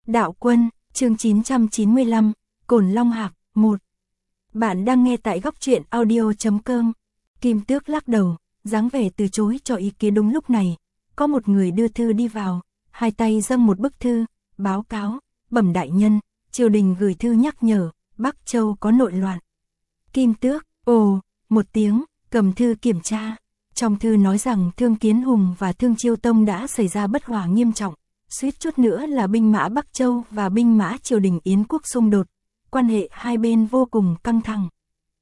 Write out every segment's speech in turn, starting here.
Đạo Quân, chương 995, Cổn Long Hạc, 1. Bạn đang nghe tại góc truyện audio.com. Kim Tước lắc đầu, dáng vẻ từ chối cho ý kiến. Đúng lúc này, có một người đưa thư đi vào, hai tay dâng một bức thư, báo cáo, bẩm đại nhân, triều đình gửi thư nhắc nhở, Bắc Châu có nội loạn. Kim Tước, ồ, một tiếng, cầm thư kiểm tra. Trong thư nói rằng Thương Kiến Hùng và Thương Chiêu Tông đã xảy ra bất hòa nghiêm trọng, suýt chút nữa là binh mã Bắc Châu và binh mã triều đình Yến quốc xung đột, quan hệ hai bên vô cùng căng thẳng.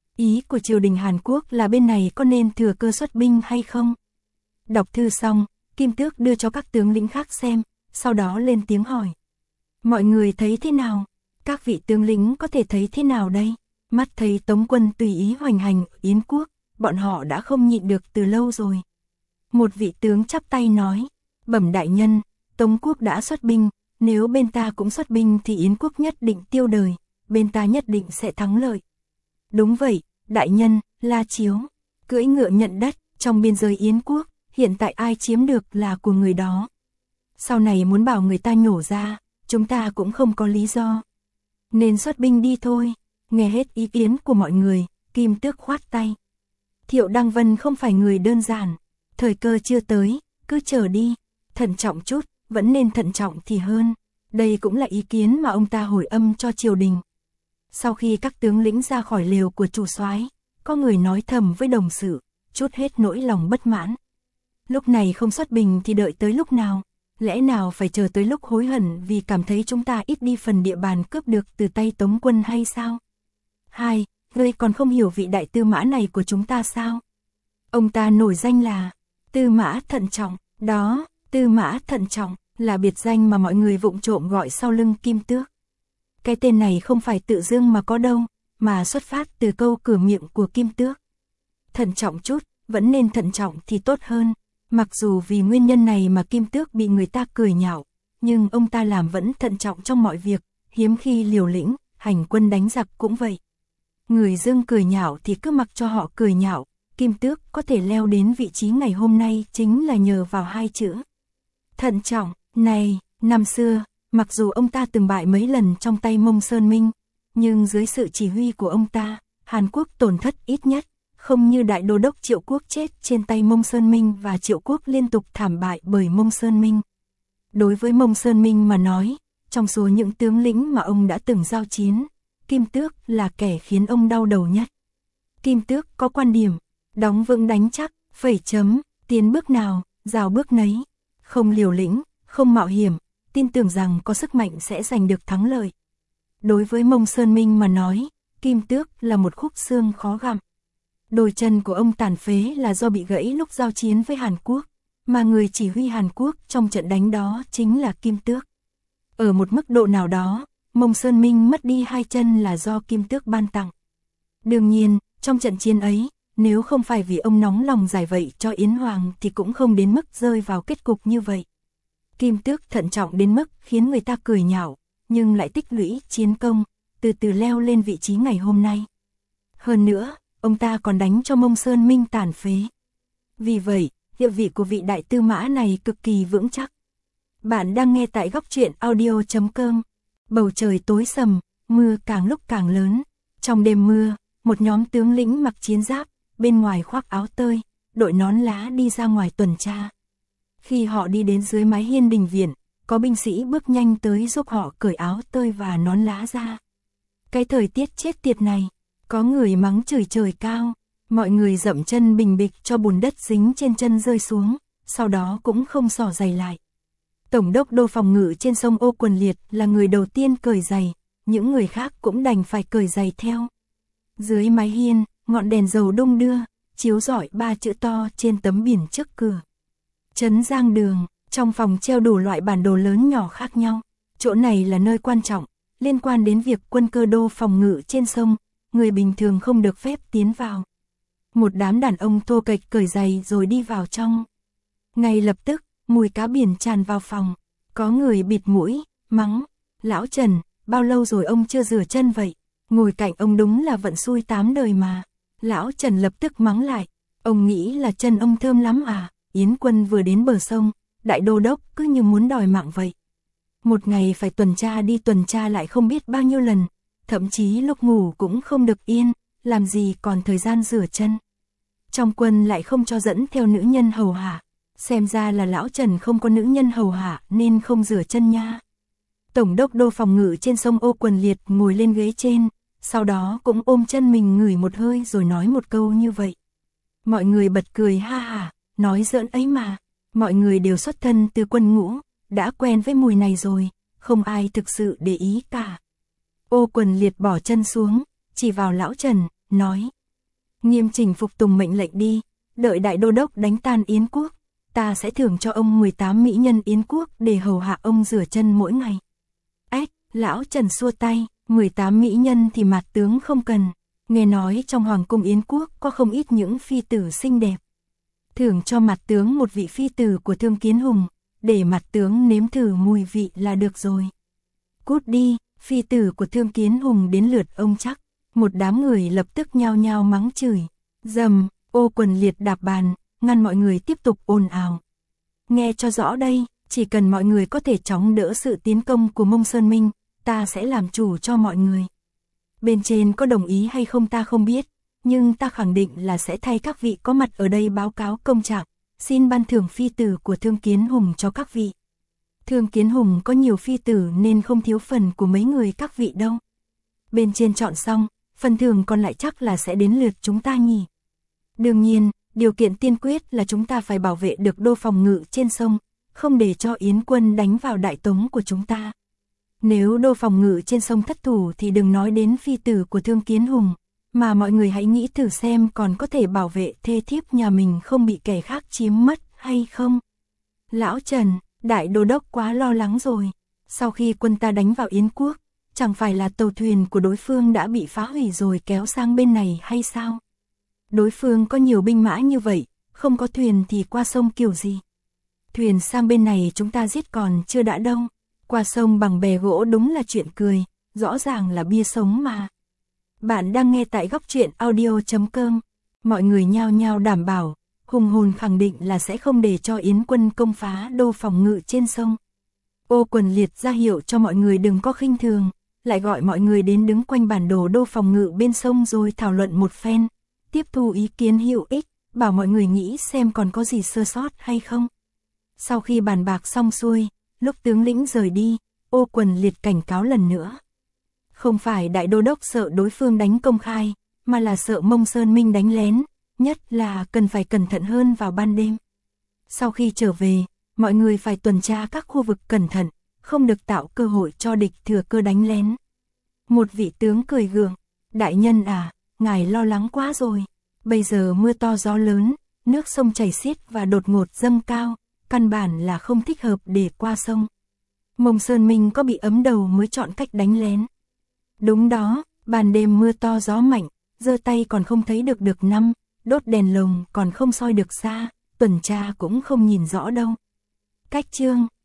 Ý của triều đình Hàn Quốc là bên này có nên thừa cơ xuất binh hay không? Đọc thư xong, Kim Tước đưa cho các tướng lĩnh khác xem, sau đó lên tiếng hỏi. Mọi người thấy thế nào? Các vị tướng lĩnh có thể thấy thế nào đây? Mắt thấy Tống quân tùy ý hoành hành ở Yến quốc, bọn họ đã không nhịn được từ lâu rồi. Một vị tướng chắp tay nói, bẩm đại nhân, Tống quốc đã xuất binh, nếu bên ta cũng xuất binh thì Yến quốc nhất định tiêu đời, bên ta nhất định sẽ thắng lợi. Đúng vậy, đại nhân, La Chiếu, cưỡi ngựa nhận đất, trong biên giới Yến quốc, hiện tại ai chiếm được là của người đó. Sau này muốn bảo người ta nhổ ra, chúng ta cũng không có lý do. Nên xuất binh đi thôi. Nghe hết ý kiến của mọi người, Kim Tước khoát tay. Thiệu Đăng Vân không phải người đơn giản, thời cơ chưa tới, cứ chờ đi, thận trọng chút, vẫn nên thận trọng thì hơn. Đây cũng là ý kiến mà ông ta hồi âm cho triều đình. Sau khi các tướng lĩnh ra khỏi lều của chủ soái, có người nói thầm với đồng sự, chút hết nỗi lòng bất mãn. Lúc này không xuất binh thì đợi tới lúc nào? Lẽ nào phải chờ tới lúc hối hận vì cảm thấy chúng ta ít đi phần địa bàn cướp được từ tay Tống quân hay sao? Hai, ngươi còn không hiểu vị đại tư mã này của chúng ta sao? Ông ta nổi danh là Tư Mã Thận Trọng, đó, Tư Mã Thận Trọng là biệt danh mà mọi người vụng trộm gọi sau lưng Kim Tước. Cái tên này không phải tự dưng mà có đâu, mà xuất phát từ câu cửa miệng của Kim Tước. Thận trọng chút, vẫn nên thận trọng thì tốt hơn. Mặc dù vì nguyên nhân này mà Kim Tước bị người ta cười nhạo, nhưng ông ta làm vẫn thận trọng trong mọi việc, hiếm khi liều lĩnh, hành quân đánh giặc cũng vậy. Người dưng cười nhạo thì cứ mặc cho họ cười nhạo, Kim Tước có thể leo đến vị trí ngày hôm nay chính là nhờ vào hai chữ. Thận trọng, này, năm xưa, mặc dù ông ta từng bại mấy lần trong tay Mông Sơn Minh, nhưng dưới sự chỉ huy của ông ta, Hàn Quốc tổn thất ít nhất, không như đại đô đốc Triệu Quốc chết trên tay Mông Sơn Minh và Triệu Quốc liên tục thảm bại bởi Mông Sơn Minh. Đối với Mông Sơn Minh mà nói, trong số những tướng lĩnh mà ông đã từng giao chiến, Kim Tước là kẻ khiến ông đau đầu nhất. Kim Tước có quan điểm, đóng vững đánh chắc, phẩy chấm, tiến bước nào, rào bước nấy, không liều lĩnh, không mạo hiểm, tin tưởng rằng có sức mạnh sẽ giành được thắng lợi. Đối với Mông Sơn Minh mà nói, Kim Tước là một khúc xương khó gặm. Đôi chân của ông tàn phế là do bị gãy lúc giao chiến với Hàn Quốc, mà người chỉ huy Hàn Quốc trong trận đánh đó chính là Kim Tước. Ở một mức độ nào đó, Mông Sơn Minh mất đi hai chân là do Kim Tước ban tặng. Đương nhiên, trong trận chiến ấy, nếu không phải vì ông nóng lòng giải vậy cho Yến Hoàng thì cũng không đến mức rơi vào kết cục như vậy. Kim Tước thận trọng đến mức khiến người ta cười nhạo, nhưng lại tích lũy chiến công, từ từ leo lên vị trí ngày hôm nay. Hơn nữa, ông ta còn đánh cho Mông Sơn Minh tàn phế. Vì vậy, địa vị của vị đại tư mã này cực kỳ vững chắc. Bạn đang nghe tại góc truyện audio.com. Bầu trời tối sầm, mưa càng lúc càng lớn. Trong đêm mưa, một nhóm tướng lĩnh mặc chiến giáp, bên ngoài khoác áo tơi, đội nón lá đi ra ngoài tuần tra. Khi họ đi đến dưới mái hiên đình viện, có binh sĩ bước nhanh tới giúp họ cởi áo tơi và nón lá ra. Cái thời tiết chết tiệt này, có người mắng chửi trời cao, mọi người dậm chân bình bịch cho bùn đất dính trên chân rơi xuống, sau đó cũng không xỏ giày lại. Tổng đốc đô phòng ngự trên sông Ô Quần Liệt là người đầu tiên cởi giày, những người khác cũng đành phải cởi giày theo. Dưới mái hiên, ngọn đèn dầu đung đưa, chiếu rọi ba chữ to trên tấm biển trước cửa. Trấn Giang Đường, trong phòng treo đủ loại bản đồ lớn nhỏ khác nhau. Chỗ này là nơi quan trọng, liên quan đến việc quân cơ đô phòng ngự trên sông, người bình thường không được phép tiến vào. Một đám đàn ông thô kệch cởi giày rồi đi vào trong. Ngay lập tức, mùi cá biển tràn vào phòng, có người bịt mũi, mắng, lão Trần, bao lâu rồi ông chưa rửa chân vậy? Ngồi cạnh ông đúng là vận xui tám đời mà. Lão Trần lập tức mắng lại, ông nghĩ là chân ông thơm lắm à? Yến quân vừa đến bờ sông, đại đô đốc cứ như muốn đòi mạng vậy. Một ngày phải tuần tra đi tuần tra lại không biết bao nhiêu lần, thậm chí lúc ngủ cũng không được yên, làm gì còn thời gian rửa chân. Trong quân lại không cho dẫn theo nữ nhân hầu hạ, xem ra là lão Trần không có nữ nhân hầu hạ nên không rửa chân nha. Tổng đốc đô phòng ngự trên sông Ô Quần Liệt ngồi lên ghế trên, sau đó cũng ôm chân mình ngửi một hơi rồi nói một câu như vậy. Mọi người bật cười ha hả, nói giỡn ấy mà, mọi người đều xuất thân từ quân ngũ, đã quen với mùi này rồi, không ai thực sự để ý cả. Ô Quần Liệt bỏ chân xuống, chỉ vào lão Trần, nói. Nghiêm chỉnh phục tùng mệnh lệnh đi, đợi đại đô đốc đánh tan Yến quốc, ta sẽ thưởng cho ông 18 mỹ nhân Yến quốc để hầu hạ ông rửa chân mỗi ngày. Ếch, lão Trần xua tay, 18 mỹ nhân thì Mạt tướng không cần, nghe nói trong hoàng cung Yến quốc có không ít những phi tử xinh đẹp. Thưởng cho Mạt tướng một vị phi tử của Thương Kiến Hùng, để Mạt tướng nếm thử mùi vị là được rồi. Cút đi, phi tử của Thương Kiến Hùng đến lượt ông chắc. Một đám người lập tức nhao nhao mắng chửi. Dầm, Ô Quần Liệt đạp bàn, ngăn mọi người tiếp tục ồn ào. Nghe cho rõ đây, chỉ cần mọi người có thể chống đỡ sự tiến công của Mông Sơn Minh, ta sẽ làm chủ cho mọi người. Bên trên có đồng ý hay không ta không biết, nhưng ta khẳng định là sẽ thay các vị có mặt ở đây báo cáo công trạng, xin ban thưởng phi tử của Thương Kiến Hùng cho các vị. Thương Kiến Hùng có nhiều phi tử nên không thiếu phần của mấy người các vị đâu. Bên trên chọn xong, phần thưởng còn lại chắc là sẽ đến lượt chúng ta nhỉ. Đương nhiên, điều kiện tiên quyết là chúng ta phải bảo vệ được đô phòng ngự trên sông, không để cho Yến quân đánh vào đại tống của chúng ta. Nếu đô phòng ngự trên sông thất thủ thì đừng nói đến phi tử của Thương Kiến Hùng, mà mọi người hãy nghĩ thử xem còn có thể bảo vệ thê thiếp nhà mình không bị kẻ khác chiếm mất hay không. Lão Trần, đại đô đốc quá lo lắng rồi. Sau khi quân ta đánh vào Yến quốc, chẳng phải là tàu thuyền của đối phương đã bị phá hủy rồi kéo sang bên này hay sao? Đối phương có nhiều binh mã như vậy, không có thuyền thì qua sông kiểu gì? Thuyền sang bên này chúng ta giết còn chưa đã đâu. Qua sông bằng bè gỗ đúng là chuyện cười, rõ ràng là bia sống mà. Bạn đang nghe tại góc truyện audio.com. Mọi người nhao nhao đảm bảo, hùng hồn khẳng định là sẽ không để cho Yến quân công phá đô phòng ngự trên sông. Ô Quần Liệt ra hiệu cho mọi người đừng có khinh thường, lại gọi mọi người đến đứng quanh bản đồ đô phòng ngự bên sông rồi thảo luận một phen, tiếp thu ý kiến hữu ích, bảo mọi người nghĩ xem còn có gì sơ sót hay không. Sau khi bàn bạc xong xuôi, lúc tướng lĩnh rời đi, Ô Quần Liệt cảnh cáo lần nữa. Không phải đại đô đốc sợ đối phương đánh công khai, mà là sợ Mông Sơn Minh đánh lén, nhất là cần phải cẩn thận hơn vào ban đêm. Sau khi trở về, mọi người phải tuần tra các khu vực cẩn thận, không được tạo cơ hội cho địch thừa cơ đánh lén. Một vị tướng cười gượng, đại nhân à, ngài lo lắng quá rồi, bây giờ mưa to gió lớn, nước sông chảy xiết và đột ngột dâng cao, căn bản là không thích hợp để qua sông. Mông Sơn Minh có bị ấm đầu mới chọn cách đánh lén. Đúng đó, ban đêm mưa to gió mạnh, giơ tay còn không thấy được năm, đốt đèn lồng còn không soi được xa, tuần tra cũng không nhìn rõ đâu. Cách chương